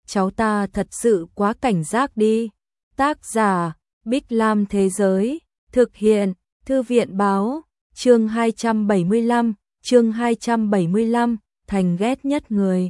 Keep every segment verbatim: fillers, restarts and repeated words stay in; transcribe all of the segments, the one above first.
cháu ta thật sự quá cảnh giác đi. Tác giả, Bích Lam Thế Giới, thực hiện, Thư viện Báo, chương hai trăm bảy mươi lăm, chương hai trăm bảy mươi lăm, thành ghét nhất người.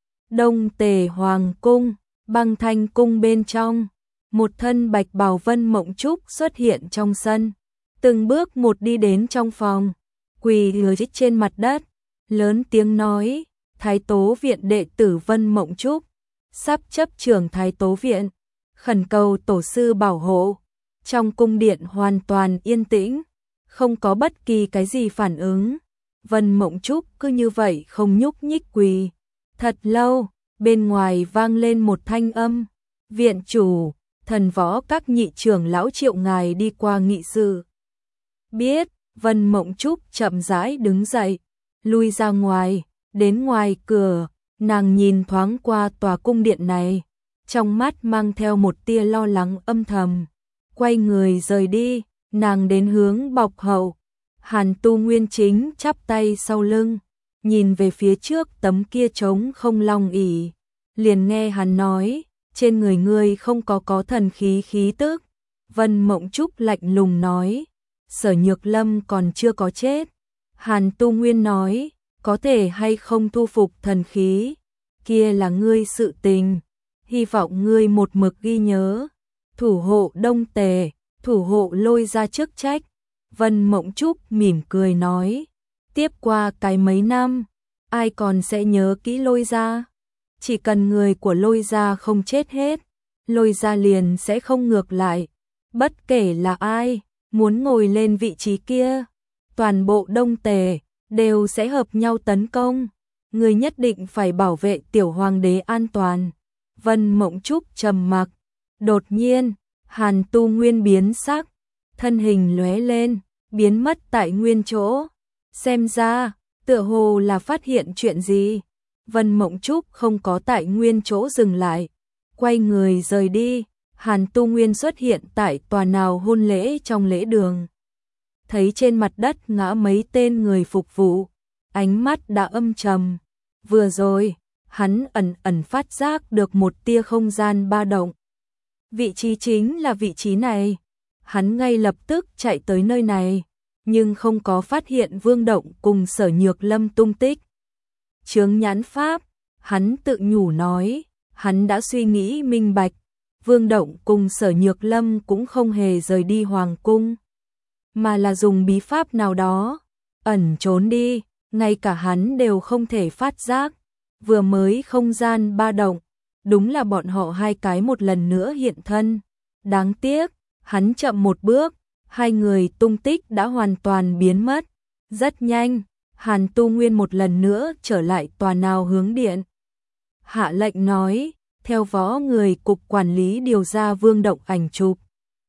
Đông Tề Hoàng Cung, Băng Thanh Cung bên trong, một thân bạch bào Vân Mộng Trúc xuất hiện trong sân, từng bước một đi đến trong phòng, quỳ lười trên mặt đất, lớn tiếng nói, Thái Tố Viện đệ tử Vân Mộng Trúc, sắp chấp trưởng Thái Tố Viện, khẩn cầu tổ sư bảo hộ. Trong cung điện hoàn toàn yên tĩnh, không có bất kỳ cái gì phản ứng. Vân Mộng Trúc cứ như vậy không nhúc nhích quỳ. Thật lâu, bên ngoài vang lên một thanh âm, viện chủ, thần võ các nhị trưởng lão triệu ngài đi qua nghị sự. Biết, Vân Mộng Trúc chậm rãi đứng dậy, lui ra ngoài, đến ngoài cửa, nàng nhìn thoáng qua tòa cung điện này, trong mắt mang theo một tia lo lắng âm thầm. Quay người rời đi, nàng đến hướng bọc hậu. Hàn Tu Nguyên chính chắp tay sau lưng, nhìn về phía trước tấm kia trống không long ỷ, liền nghe hắn nói, trên người ngươi không có có thần khí khí tức. Vân Mộng Trúc lạnh lùng nói, Sở Nhược Lâm còn chưa có chết. Hàn Tu Nguyên nói, có thể hay không thu phục thần khí, kia là ngươi sự tình, hy vọng ngươi một mực ghi nhớ, thủ hộ Đông Tề, thủ hộ Lôi Gia chức trách. Vân Mộng Trúc mỉm cười nói, tiếp qua cái mấy năm, ai còn sẽ nhớ kỹ Lôi Gia, chỉ cần người của Lôi Gia không chết hết, Lôi Gia liền sẽ không ngược lại, bất kể là ai, muốn ngồi lên vị trí kia, toàn bộ Đông Tề đều sẽ hợp nhau tấn công, người nhất định phải bảo vệ tiểu hoàng đế an toàn. Vân Mộng Trúc trầm mặc, đột nhiên, Hàn Tu Nguyên biến sắc, thân hình lóe lên, biến mất tại nguyên chỗ. Xem ra, tựa hồ là phát hiện chuyện gì. Vân Mộng Trúc không có tại nguyên chỗ dừng lại, quay người rời đi. Hàn Tu Nguyên xuất hiện tại tòa nào hôn lễ trong lễ đường. Thấy trên mặt đất ngã mấy tên người phục vụ, ánh mắt đã âm trầm. Vừa rồi, hắn ẩn ẩn phát giác được một tia không gian ba động. Vị trí chính là vị trí này. Hắn ngay lập tức chạy tới nơi này, nhưng không có phát hiện Vương Động cùng Sở Nhược Lâm tung tích. Chướng nhãn pháp, hắn tự nhủ nói, hắn đã suy nghĩ minh bạch, Vương Động cùng Sở Nhược Lâm cũng không hề rời đi hoàng cung, mà là dùng bí pháp nào đó ẩn trốn đi, ngay cả hắn đều không thể phát giác. Vừa mới không gian ba động, đúng là bọn họ hai cái một lần nữa hiện thân. Đáng tiếc, hắn chậm một bước, hai người tung tích đã hoàn toàn biến mất. Rất nhanh, Hàn Tu Nguyên một lần nữa trở lại tòa nào hướng điện. Hạ lệnh nói, theo võ người cục quản lý điều ra Vương Động ảnh chụp.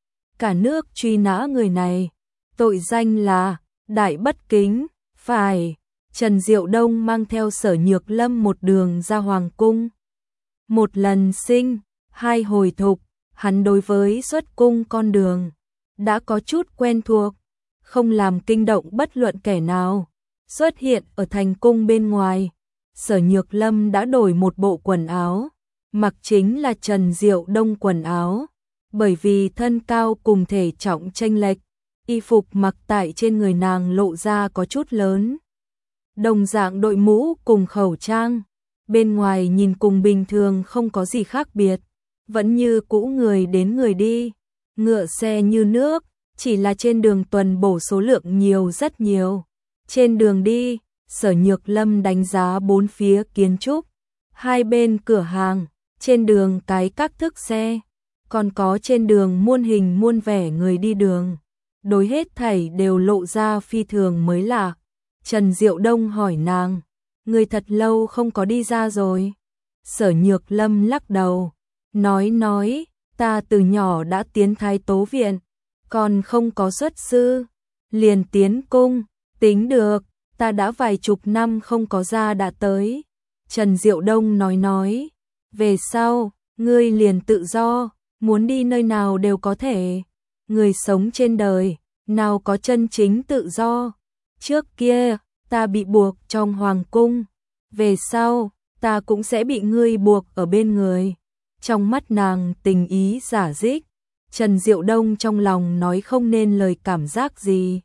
Cả nước truy nã người này, tội danh là đại bất kính, phải. Trần Diệu Đông mang theo Sở Nhược Lâm một đường ra hoàng cung. Một lần sinh, hai hồi thục, hắn đối với xuất cung con đường đã có chút quen thuộc, không làm kinh động bất luận kẻ nào. Xuất hiện ở thành cung bên ngoài, Sở Nhược Lâm đã đổi một bộ quần áo, mặc chính là Trần Diệu Đông quần áo, bởi vì thân cao cùng thể trọng chênh lệch, y phục mặc tại trên người nàng lộ ra có chút lớn. Đồng dạng đội mũ cùng khẩu trang, bên ngoài nhìn cùng bình thường không có gì khác biệt, vẫn như cũ người đến người đi, ngựa xe như nước, chỉ là trên đường tuần bổ số lượng nhiều rất nhiều. Trên đường đi, Sở Nhược Lâm đánh giá bốn phía kiến trúc, hai bên cửa hàng, trên đường cái các thức xe, còn có trên đường muôn hình muôn vẻ người đi đường, đối hết thảy đều lộ ra phi thường mới lạ. Trần Diệu Đông hỏi nàng, người thật lâu không có đi ra rồi. Sở Nhược Lâm lắc đầu, nói nói, ta từ nhỏ đã tiến Thái Tố Viện, còn không có xuất sư, liền tiến cung, tính được, ta đã vài chục năm không có ra đã tới. Trần Diệu Đông nói nói, về sau, ngươi liền tự do, muốn đi nơi nào đều có thể. Người sống trên đời, nào có chân chính tự do. Trước kia, ta bị buộc trong hoàng cung, về sau, ta cũng sẽ bị ngươi buộc ở bên người. Trong mắt nàng tình ý giả dích, Trần Diệu Đông trong lòng nói không nên lời cảm giác gì.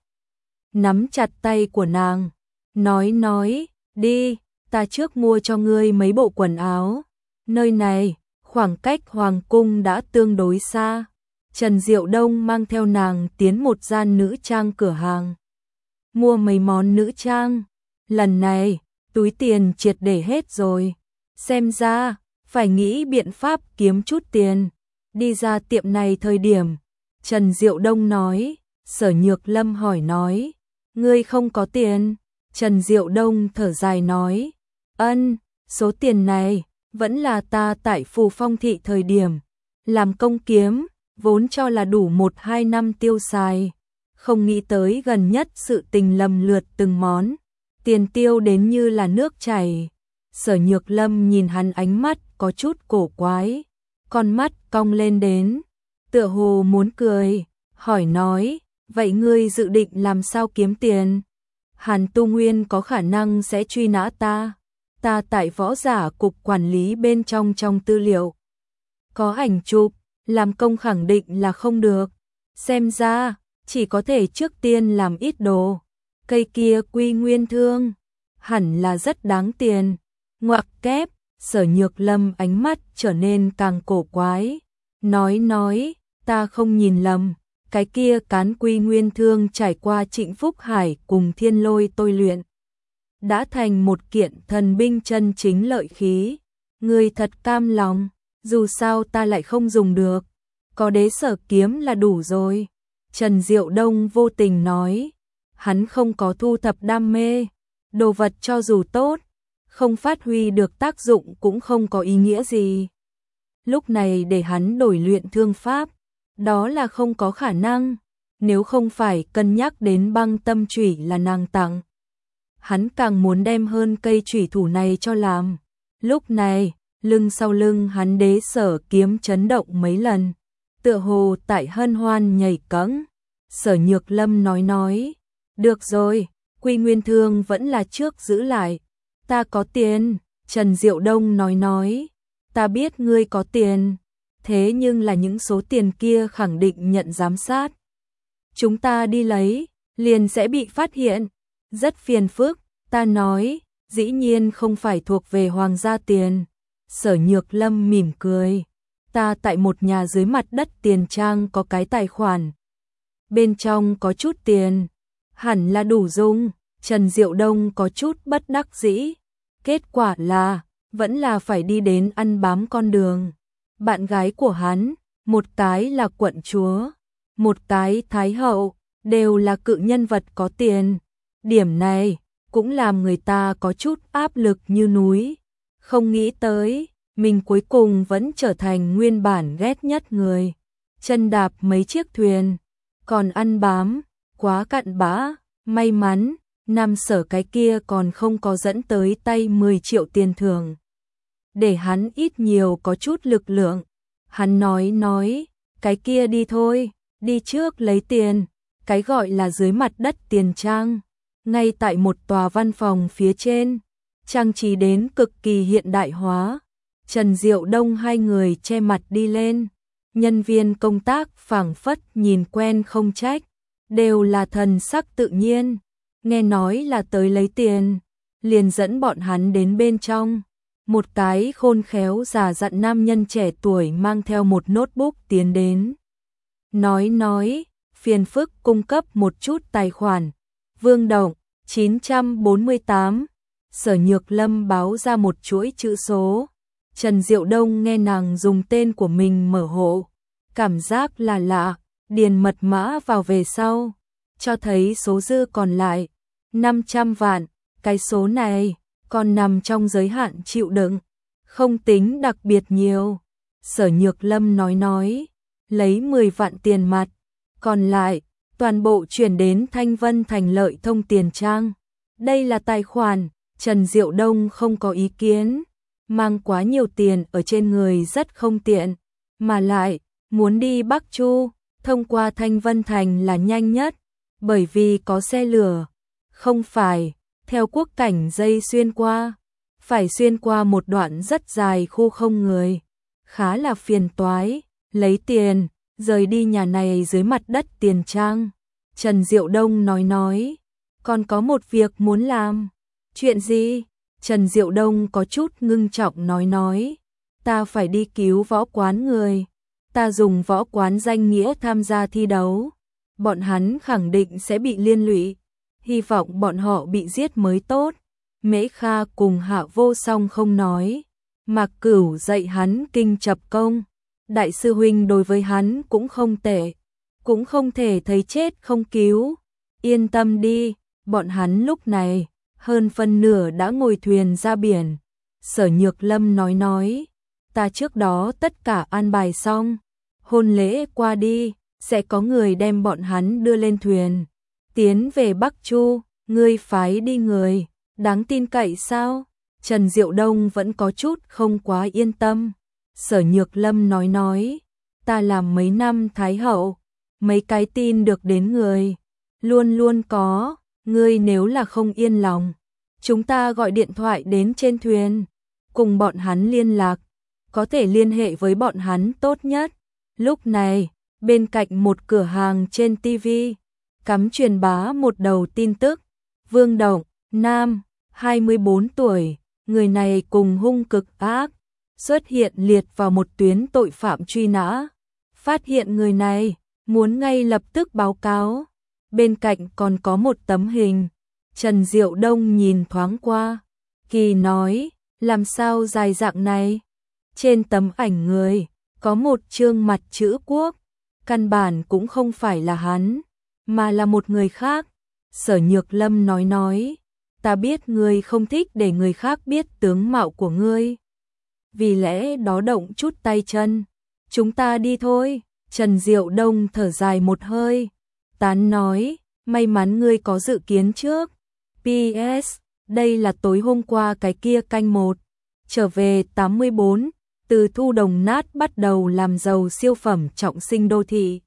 Nắm chặt tay của nàng, nói nói, đi, ta trước mua cho ngươi mấy bộ quần áo. Nơi này, khoảng cách hoàng cung đã tương đối xa. Trần Diệu Đông mang theo nàng tiến một gian nữ trang cửa hàng. Mua mấy món nữ trang. Lần này, túi tiền triệt để hết rồi. Xem ra, phải nghĩ biện pháp kiếm chút tiền. Đi ra tiệm này thời điểm, Trần Diệu Đông nói, Sở Nhược Lâm hỏi nói, ngươi không có tiền. Trần Diệu Đông thở dài nói, ân, số tiền này, vẫn là ta tại Phù Phong thị thời điểm, làm công kiếm, vốn cho là đủ một hai năm tiêu xài. Không nghĩ tới gần nhất sự tình lầm lượt từng món, tiền tiêu đến như là nước chảy. Sở Nhược Lâm nhìn hắn ánh mắt có chút cổ quái, con mắt cong lên đến, tựa hồ muốn cười, hỏi nói, vậy ngươi dự định làm sao kiếm tiền? Hàn Tu Nguyên có khả năng sẽ truy nã ta, ta tại võ giả cục quản lý bên trong trong tư liệu. Có ảnh chụp, làm công khẳng định là không được, xem ra, chỉ có thể trước tiên làm ít đồ. Cây kia quy nguyên thương, hẳn là rất đáng tiền. Ngoặc kép, Sở Nhược Lâm ánh mắt trở nên càng cổ quái. Nói nói, ta không nhìn lầm, cái kia cán quy nguyên thương trải qua Trịnh Phúc Hải cùng Thiên Lôi tôi luyện. Đã thành một kiện thần binh chân chính lợi khí. Ngươi thật cam lòng, dù sao ta lại không dùng được. Có đế sở kiếm là đủ rồi. Trần Diệu Đông vô tình nói, hắn không có thu thập đam mê, đồ vật cho dù tốt, không phát huy được tác dụng cũng không có ý nghĩa gì. Lúc này để hắn đổi luyện thương pháp, đó là không có khả năng, nếu không phải cân nhắc đến băng tâm chủy là nàng tặng. Hắn càng muốn đem hơn cây chủy thủ này cho làm. Lúc này, lưng sau lưng hắn đế sở kiếm chấn động mấy lần, tựa hồ tại hân hoan nhảy cẫng. Sở Nhược Lâm nói nói, được rồi, quy nguyên thương vẫn là trước giữ lại, ta có tiền. Trần Diệu Đông nói nói, ta biết ngươi có tiền, thế nhưng là những số tiền kia khẳng định nhận giám sát. Chúng ta đi lấy, liền sẽ bị phát hiện, rất phiền phức. Ta nói, dĩ nhiên không phải thuộc về hoàng gia tiền. Sở Nhược Lâm mỉm cười, ta tại một nhà dưới mặt đất tiền trang có cái tài khoản, bên trong có chút tiền, hẳn là đủ dùng. Trần Diệu Đông có chút bất đắc dĩ, kết quả là, vẫn là phải đi đến ăn bám con đường. Bạn gái của hắn, một cái là quận chúa, một cái thái hậu, đều là cự nhân vật có tiền. Điểm này, cũng làm người ta có chút áp lực như núi. Không nghĩ tới, mình cuối cùng vẫn trở thành nguyên bản ghét nhất người. Chân đạp mấy chiếc thuyền, còn ăn bám, quá cặn bã. May mắn, Nam Sở cái kia còn không có dẫn tới tay mười triệu tiền thưởng, để hắn ít nhiều có chút lực lượng. Hắn nói nói, cái kia đi thôi, đi trước lấy tiền. Cái gọi là dưới mặt đất tiền trang, ngay tại một tòa văn phòng phía trên, trang trí đến cực kỳ hiện đại hóa. Trần Diệu Đông hai người che mặt đi lên, nhân viên công tác phảng phất nhìn quen không trách, đều là thần sắc tự nhiên, nghe nói là tới lấy tiền, liền dẫn bọn hắn đến bên trong. Một cái khôn khéo già dặn nam nhân trẻ tuổi mang theo một notebook tiến đến. Nói nói, phiền phức cung cấp một chút tài khoản. Vương Động, chín trăm bốn mươi tám. Sở Nhược Lâm báo ra một chuỗi chữ số. Trần Diệu Đông nghe nàng dùng tên của mình mở hộ, cảm giác là lạ, điền mật mã vào về sau, cho thấy số dư còn lại năm trăm vạn, cái số này còn nằm trong giới hạn chịu đựng, không tính đặc biệt nhiều. Sở Nhược Lâm nói nói, lấy mười vạn tiền mặt, còn lại toàn bộ chuyển đến Thanh Vân Thành Lợi Thông tiền trang. Đây là tài khoản. Trần Diệu Đông không có ý kiến, mang quá nhiều tiền ở trên người rất không tiện, mà lại muốn đi Bắc Chu, thông qua Thanh Vân Thành là nhanh nhất, bởi vì có xe lửa, không phải theo quốc cảnh dây xuyên qua. phải xuyên qua một đoạn rất dài khu không người. Khá là phiền toái, lấy tiền, rời đi nhà này dưới mặt đất tiền trang. Trần Diệu Đông nói nói, còn có một việc muốn làm. Chuyện gì? Trần Diệu Đông có chút ngưng trọng nói nói, ta phải đi cứu võ quán người. Ta dùng võ quán danh nghĩa tham gia thi đấu. Bọn hắn khẳng định sẽ bị liên lụy. Hy vọng bọn họ bị giết mới tốt. Mễ Kha cùng Hạ Vô Song không nói. Mạc Cửu dạy hắn kinh chập công. Đại sư huynh đối với hắn cũng không tệ. Cũng không thể thấy chết không cứu. Yên tâm đi, bọn hắn lúc này, hơn phân nửa đã ngồi thuyền ra biển. Sở Nhược Lâm nói nói, ta trước đó tất cả an bài xong. Hôn lễ qua đi, sẽ có người đem bọn hắn đưa lên thuyền. Tiến về Bắc Chu, ngươi phái đi người, đáng tin cậy sao? Trần Diệu Đông vẫn có chút không quá yên tâm. Sở Nhược Lâm nói nói, ta làm mấy năm Thái Hậu, mấy cái tin được đến người, luôn luôn có, ngươi nếu là không yên lòng, chúng ta gọi điện thoại đến trên thuyền, cùng bọn hắn liên lạc, có thể liên hệ với bọn hắn tốt nhất. Lúc này, bên cạnh một cửa hàng trên ti vi, cắm truyền bá một đầu tin tức, Vương Động, nam, hai mươi bốn tuổi, người này cùng hung cực ác, xuất hiện liệt vào một tuyến tội phạm truy nã. Phát hiện người này, muốn ngay lập tức báo cáo. Bên cạnh còn có một tấm hình. Trần Diệu Đông nhìn thoáng qua, kỳ nói, làm sao dài dạng này? Trên tấm ảnh người, có một chương mặt chữ quốc, căn bản cũng không phải là hắn, mà là một người khác. Sở Nhược Lâm nói nói, ta biết ngươi không thích để người khác biết tướng mạo của ngươi. Vì lẽ đó động chút tay chân, chúng ta đi thôi. Trần Diệu Đông thở dài một hơi, tán nói, may mắn ngươi có dự kiến trước. pê ét, đây là tối hôm qua cái kia canh một, trở về tám mươi bốn, từ thu đồng nát bắt đầu làm giàu siêu phẩm trọng sinh đô thị.